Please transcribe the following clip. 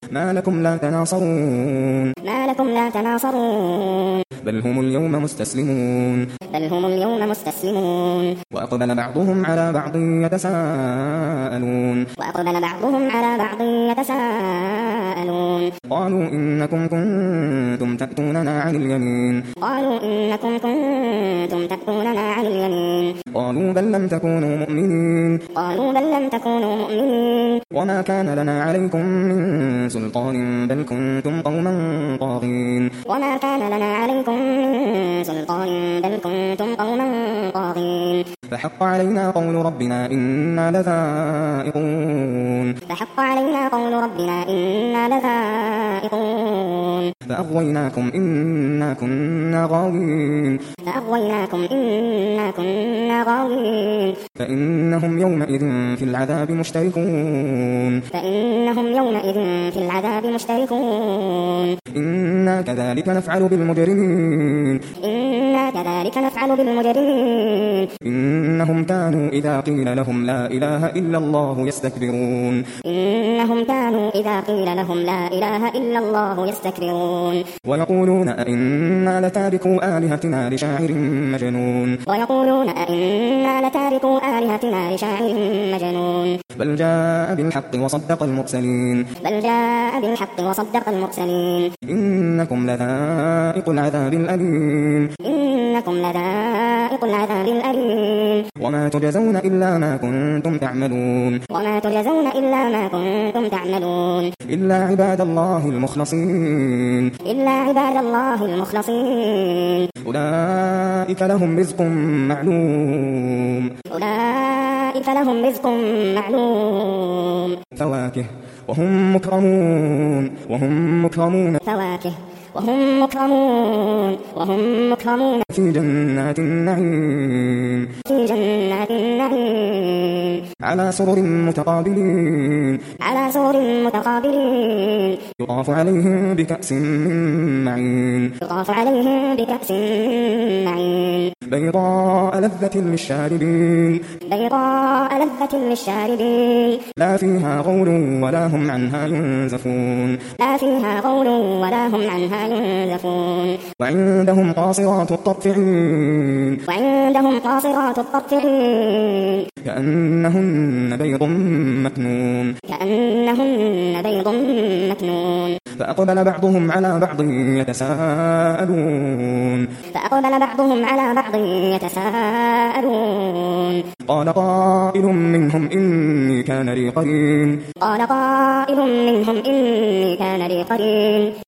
ما لكم لا تناصرون بل هم اليوم مستسلمون وأقبل بعضهم على بعض يتساءلون قالوا إنكم كنتم تأتوننا عن اليمين قالوا بل لم تكونوا مؤمنين وما كان لنا عليكم من سلطان بل كنتم قوما طاغين فحق علينا قول ربنا إنا لذائقون فأغويناكم إنا كنا غاوين فإنهم يومئذ في العذاب مشتركون إنا كذلك نفعل بالمجرمين إنهم كانوا إذا قيل لهم لا إله إلا الله يستكبرون ويقولون أئنا لتاركوا آلهتنا لشاعر مجنون بل جاء بالحق وصدق المرسلين إنكم لذائق العذاب الأليم وما تجزون إلا ما كنتم تعملون إلا عباد الله المخلصين أولئك لهم رزق معلوم فواكه وهم مكرمون في جنات النعيم على سرر متقابلين يطاف عليهم بكأس من معين بيضاء لذة للشاربين لا فيها غول ولا هم عنها ينزفون وعندهم قاصرات الطرف عين كأنهن بيض مكنون فأقبل بعضهم على بعض يتساءلون قال قائل منهم إني كان لي قرين